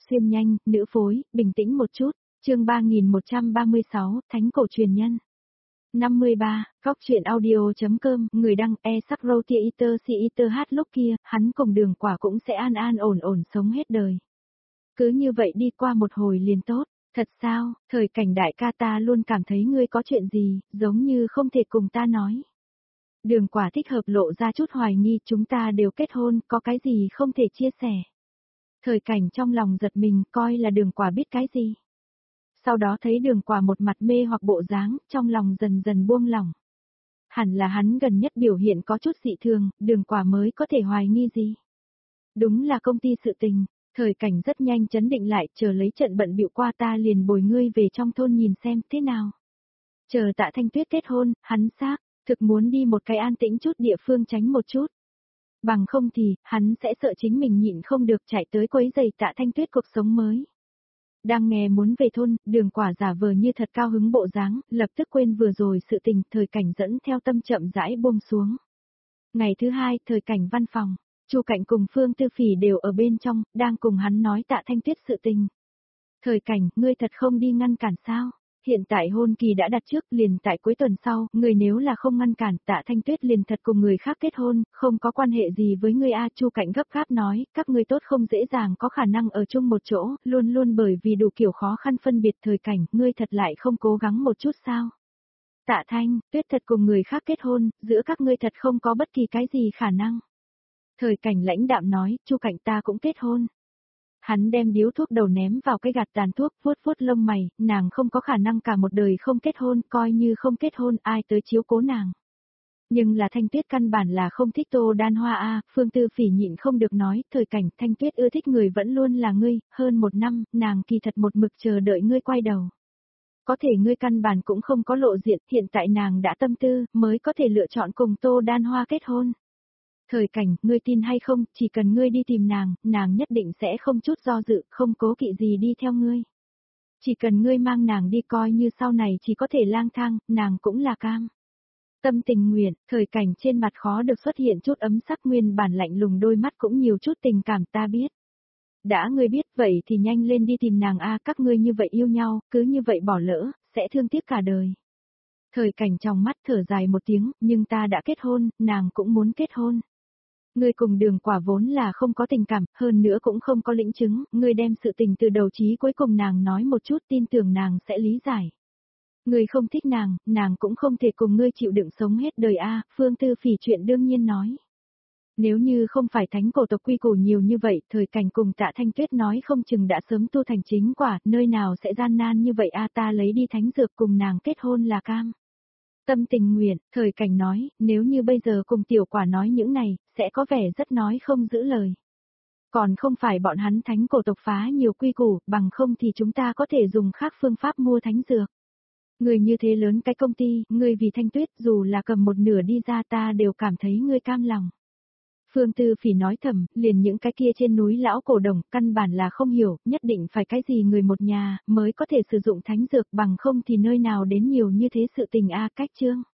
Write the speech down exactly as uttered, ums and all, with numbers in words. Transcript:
xuyên nhanh, nữ phối, bình tĩnh một chút. Chương ba nghìn một trăm ba mươi sáu, Thánh cổ truyền nhân. năm mươi ba, góc truyện audio.com, người đăng e sắc roti iter si iter hát lúc kia, hắn cùng Đường Quả cũng sẽ an an ổn ổn sống hết đời. Cứ như vậy đi qua một hồi liền tốt, thật sao, thời cảnh đại ca ta luôn cảm thấy ngươi có chuyện gì, giống như không thể cùng ta nói. Đường Quả thích hợp lộ ra chút hoài nghi, chúng ta đều kết hôn, có cái gì không thể chia sẻ. Thời cảnh trong lòng giật mình, coi là Đường Quả biết cái gì. Sau đó thấy Đường Quả một mặt mê hoặc bộ dáng, trong lòng dần dần buông lỏng. Hẳn là hắn gần nhất biểu hiện có chút dị thường, Đường Quả mới có thể hoài nghi gì. Đúng là công ty sự tình, thời cảnh rất nhanh chấn định lại, chờ lấy trận bận bịu qua ta liền bồi ngươi về trong thôn nhìn xem thế nào. Chờ Tạ Thanh Tuyết kết hôn, hắn xác, thực muốn đi một cái an tĩnh chút địa phương tránh một chút. Bằng không thì, hắn sẽ sợ chính mình nhịn không được chạy tới quấy rầy Tạ Thanh Tuyết cuộc sống mới. Đang nghe muốn về thôn, Đường Quả giả vờ như thật cao hứng bộ dáng, lập tức quên vừa rồi sự tình, thời cảnh dẫn theo tâm chậm rãi buông xuống. Ngày thứ hai, thời cảnh văn phòng, Chu Cạnh cùng Phương Tư Phỉ đều ở bên trong, đang cùng hắn nói Tạ Thanh Tuyết sự tình. Thời cảnh, ngươi thật không đi ngăn cản sao? Hiện tại hôn kỳ đã đặt trước, liền tại cuối tuần sau, người nếu là không ngăn cản, Tạ Thanh Tuyết liền thật cùng người khác kết hôn, không có quan hệ gì với ngươi a. Chu Cạnh gấp gáp nói, các ngươi tốt không dễ dàng có khả năng ở chung một chỗ, luôn luôn bởi vì đủ kiểu khó khăn phân biệt. Thời cảnh, ngươi thật lại không cố gắng một chút sao? Tạ Thanh, Tuyết thật cùng người khác kết hôn, giữa các ngươi thật không có bất kỳ cái gì khả năng. Thời cảnh lãnh đạm nói, Chu Cạnh ta cũng kết hôn. Hắn đem điếu thuốc đầu ném vào cái gạt tàn thuốc, vuốt vuốt lông mày, nàng không có khả năng cả một đời không kết hôn, coi như không kết hôn ai tới chiếu cố nàng. Nhưng là Thanh Tuyết căn bản là không thích Tô Đan Hoa a. Phương Tư Phỉ nhịn không được nói, thời cảnh Thanh Tuyết ưa thích người vẫn luôn là ngươi, hơn một năm, nàng kỳ thật một mực chờ đợi ngươi quay đầu. Có thể ngươi căn bản cũng không có lộ diện, hiện tại nàng đã tâm tư, mới có thể lựa chọn cùng Tô Đan Hoa kết hôn. Thời cảnh, ngươi tin hay không, chỉ cần ngươi đi tìm nàng, nàng nhất định sẽ không chút do dự, không cố kỵ gì đi theo ngươi. Chỉ cần ngươi mang nàng đi coi như sau này chỉ có thể lang thang, nàng cũng là cam. Tâm tình nguyện, thời cảnh trên mặt khó được xuất hiện chút ấm sắc, nguyên bản lạnh lùng đôi mắt cũng nhiều chút tình cảm, ta biết. Đã ngươi biết vậy thì nhanh lên đi tìm nàng a. Các ngươi như vậy yêu nhau, cứ như vậy bỏ lỡ, sẽ thương tiếc cả đời. Thời cảnh trong mắt thở dài một tiếng, nhưng ta đã kết hôn, nàng cũng muốn kết hôn. Ngươi cùng Đường Quả vốn là không có tình cảm, hơn nữa cũng không có lĩnh chứng, ngươi đem sự tình từ đầu chí cuối cùng nàng nói một chút, tin tưởng nàng sẽ lý giải. Ngươi không thích nàng, nàng cũng không thể cùng ngươi chịu đựng sống hết đời a. Phương Tư Phỉ chuyện đương nhiên nói. Nếu như không phải thánh cổ tộc quy củ nhiều như vậy, thời cảnh cùng Tạ Thanh Tuyết nói không chừng đã sớm tu thành chính quả, nơi nào sẽ gian nan như vậy a. Ta lấy đi thánh dược cùng nàng kết hôn là cam. Tâm tình nguyện, thời cảnh nói, nếu như bây giờ cùng Tiểu Quả nói những này, sẽ có vẻ rất nói không giữ lời. Còn không phải bọn hắn thánh cổ tộc phá nhiều quy củ, bằng không thì chúng ta có thể dùng khác phương pháp mua thánh dược. Người như thế lớn cái công ty, người vì Thanh Tuyết dù là cầm một nửa đi ra ta đều cảm thấy ngươi cam lòng. Phương Tư Phỉ nói thầm, liền những cái kia trên núi lão cổ đồng, căn bản là không hiểu, nhất định phải cái gì người một nhà, mới có thể sử dụng thánh dược, bằng không thì nơi nào đến nhiều như thế sự tình a. Cách chương.